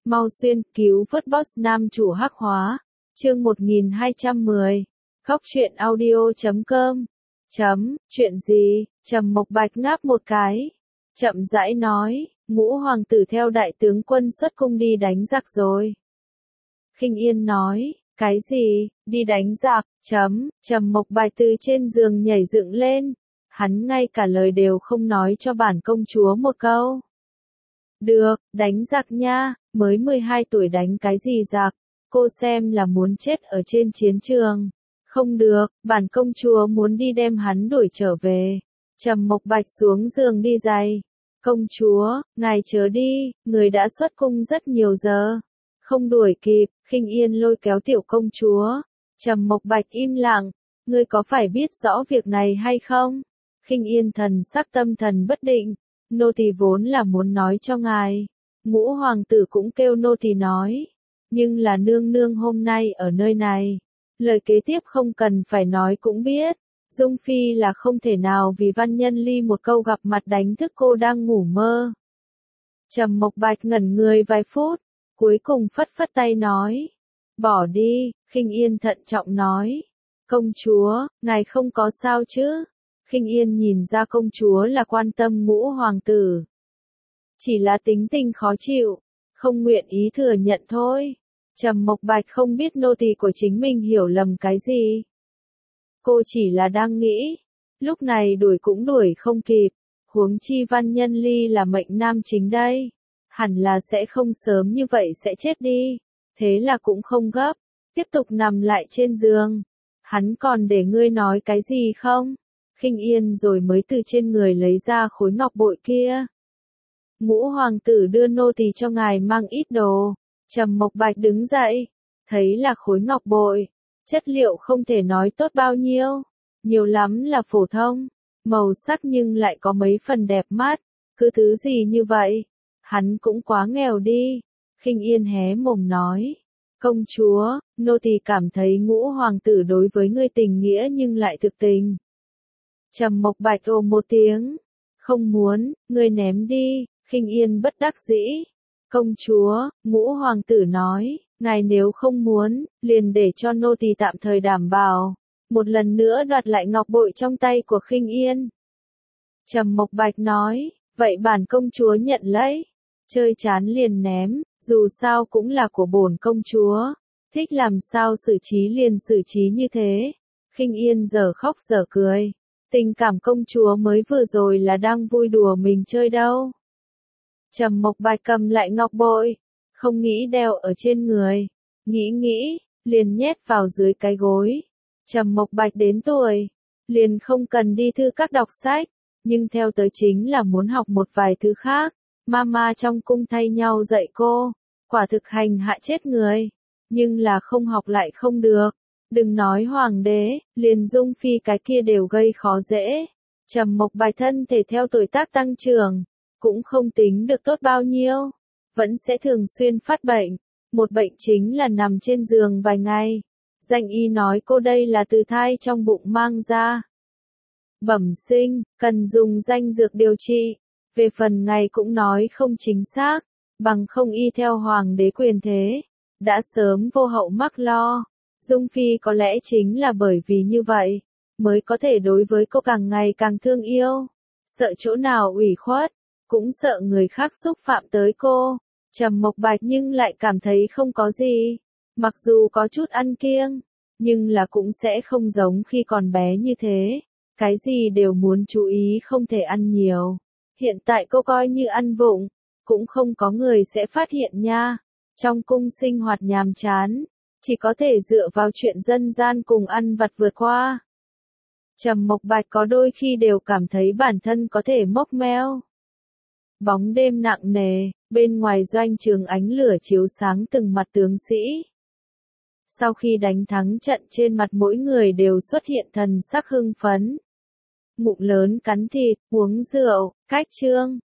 Mau xuyên cứu vớt boss nam chủ hắc hóa. Chương 1210. Khóc chuyện audio.com. Chuyện gì? Trầm Mộc Bạch ngáp một cái. Chậm rãi nói, Ngũ hoàng tử theo đại tướng quân xuất cung đi đánh giặc rồi. Khinh Yên nói, cái gì, đi đánh giặc? Trầm Mộc Bạch từ trên giường nhảy dựng lên. Hắn ngay cả lời đều không nói cho bản công chúa một câu. Được, đánh giặc nha, mới 12 tuổi đánh cái gì giặc, cô xem là muốn chết ở trên chiến trường. Không được, bản công chúa muốn đi đem hắn đuổi trở về. Trầm Mộc Bạch xuống giường đi giày. Công chúa, ngài chớ đi, người đã xuất cung rất nhiều giờ. Không đuổi kịp, Khinh Yên lôi kéo tiểu công chúa. Trầm Mộc Bạch im lặng, ngươi có phải biết rõ việc này hay không? Khinh Yên thần sắc tâm thần bất định. Nô tỳ vốn là muốn nói cho ngài. Ngũ hoàng tử cũng kêu nô tỳ nói. Nhưng là nương nương hôm nay ở nơi này. Lời kế tiếp không cần phải nói cũng biết. Dung Phi là không thể nào vì Văn Nhân Ly một câu gặp mặt đánh thức cô đang ngủ mơ. Trầm Mộc Bạch ngẩn người vài phút. Cuối cùng phất phất tay nói. Bỏ đi, Khinh Yên thận trọng nói. Công chúa, ngài không có sao chứ? Khinh Yên nhìn ra công chúa là quan tâm Ngũ hoàng tử. Chỉ là tính tình khó chịu, không nguyện ý thừa nhận thôi. Trầm Mộc Bạch không biết nô tỳ của chính mình hiểu lầm cái gì. Cô chỉ là đang nghĩ, lúc này đuổi cũng đuổi không kịp, huống chi Văn Nhân Ly là mệnh nam chính đây. Hẳn là sẽ không sớm như vậy sẽ chết đi, thế là cũng không gấp, tiếp tục nằm lại trên giường. Hắn còn để ngươi nói cái gì không? Khinh Yên rồi mới từ trên người lấy ra khối ngọc bội kia. Ngũ hoàng tử đưa nô tỳ cho ngài mang ít đồ. Trầm Mộc Bạch đứng dậy, thấy là khối ngọc bội, chất liệu không thể nói tốt bao nhiêu, nhiều lắm là phổ thông, màu sắc nhưng lại có mấy phần đẹp mắt, cứ thứ gì như vậy, hắn cũng quá nghèo đi. Khinh Yên hé mồm nói, công chúa, nô tỳ cảm thấy Ngũ hoàng tử đối với ngươi tình nghĩa nhưng lại thực tình. Trầm Mộc Bạch ồ một tiếng, không muốn, ngươi ném đi. Khinh Yên bất đắc dĩ. Công chúa, Ngũ hoàng tử nói, ngài nếu không muốn, liền để cho nô tỳ tạm thời đảm bảo. Một lần nữa đoạt lại ngọc bội trong tay của Khinh Yên. Trầm Mộc Bạch nói, vậy bản công chúa nhận lấy. Chơi chán liền ném, dù sao cũng là của bổn công chúa. Thích làm sao xử trí liền xử trí như thế. Khinh Yên giờ khóc giờ cười. Tình cảm công chúa mới vừa rồi là đang vui đùa mình chơi đâu. Trầm Mộc Bạch cầm lại ngọc bội, không nghĩ đeo ở trên người, nghĩ, liền nhét vào dưới cái gối. Trầm Mộc Bạch đến tuổi, liền không cần đi thư các đọc sách, nhưng theo tới chính là muốn học một vài thứ khác. Mama trong cung thay nhau dạy cô, quả thực hành hạ chết người, nhưng là không học lại không được. Đừng nói hoàng đế, liền Dung Phi cái kia đều gây khó dễ. Trầm Mộc Bạch thân thể theo tuổi tác tăng trưởng, cũng không tính được tốt bao nhiêu, vẫn sẽ thường xuyên phát bệnh. Một bệnh chính là nằm trên giường vài ngày. Danh y nói cô đây là từ thai trong bụng mang ra. Bẩm sinh, cần dùng danh dược điều trị. Về phần ngày cũng nói không chính xác, bằng không y theo hoàng đế quyền thế, đã sớm vô hậu mắc lo. Dung Phi có lẽ chính là bởi vì như vậy, mới có thể đối với cô càng ngày càng thương yêu. Sợ chỗ nào ủy khuất, cũng sợ người khác xúc phạm tới cô. Trầm Mộc Bạch nhưng lại cảm thấy không có gì. Mặc dù có chút ăn kiêng, nhưng là cũng sẽ không giống khi còn bé như thế. Cái gì đều muốn chú ý không thể ăn nhiều. Hiện tại cô coi như ăn vụng, cũng không có người sẽ phát hiện nha. Trong cung sinh hoạt nhàm chán, chỉ có thể dựa vào chuyện dân gian cùng ăn vặt vượt qua. Trầm Mộc Bạch có đôi khi đều cảm thấy bản thân có thể mốc meo. Bóng đêm nặng nề, bên ngoài doanh trường ánh lửa chiếu sáng từng mặt tướng sĩ. Sau khi đánh thắng trận trên mặt mỗi người đều xuất hiện thần sắc hưng phấn. Ngụm lớn cắn thịt, uống rượu, cách trương,